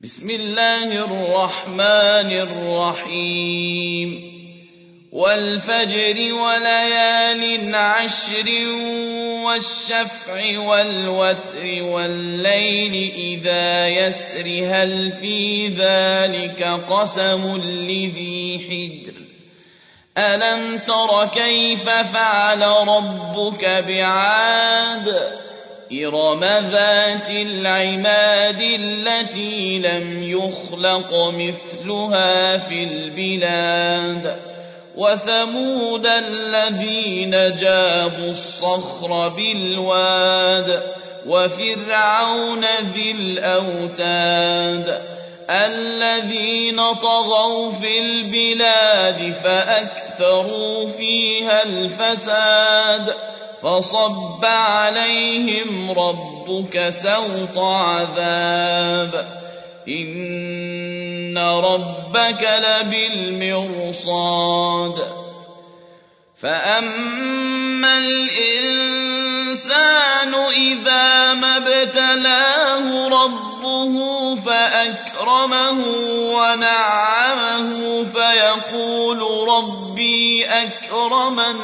بسم الله الرحمن الرحيم والفجر وليال عشر والشفع والوتر والليل إذا يسر هل في ذلك قسم لذي حجر ألم تر كيف فعل ربك بعاد إرم ذات العماد التي لم يخلق مثلها في البلاد وثمود الذين جابوا الصخر بالواد وفرعون ذي الأوتاد الذين طغوا في البلاد فأكثروا فيها الفساد فصب عليهم ربك سوط عذاب إن ربك لبالمرصاد فأما الإنسان إذا ما ابتلاه ربه فأكرمه ونعمه فيقول ربي أكرمن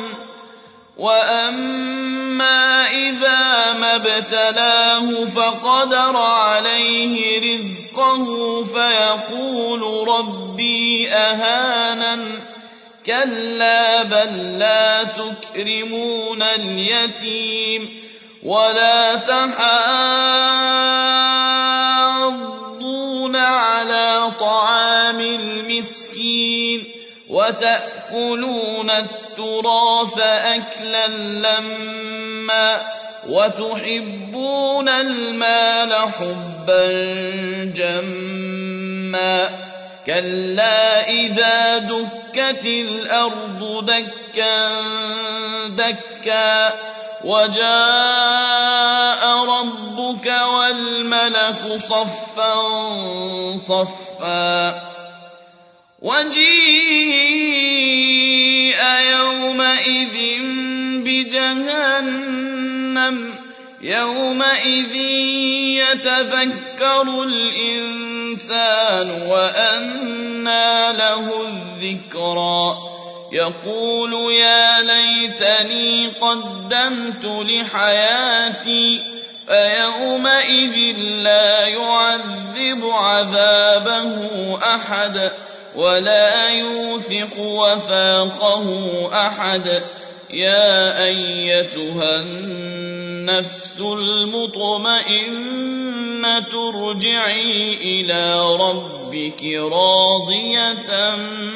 وأما إذا ما ابتلاه فقدر عليه رزقه فيقول ربي أهانن كلا بل لا تكرمون اليتيم ولا تحاضون على طعام المسكين وتأكلون التراث أكلا لما وتحبون المال حبا جما كلا إذا دكت الأرض دكا دكا وجاء ربك والملك صفا صفا وجيء يومئذ بجهنم يومئذ يتذكر الإنسان وأنى له الذكرى يقول يا ليتني قدمت لحياتي فيومئذ لا يعذب عذابه أحد ولا يوثق وثاقه أحد يا أيتها النفس المطمئنة ارجعي إلى ربك راضية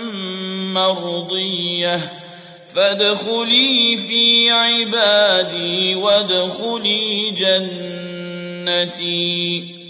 مرضية فادخلي في عبادي وادخلي جنتي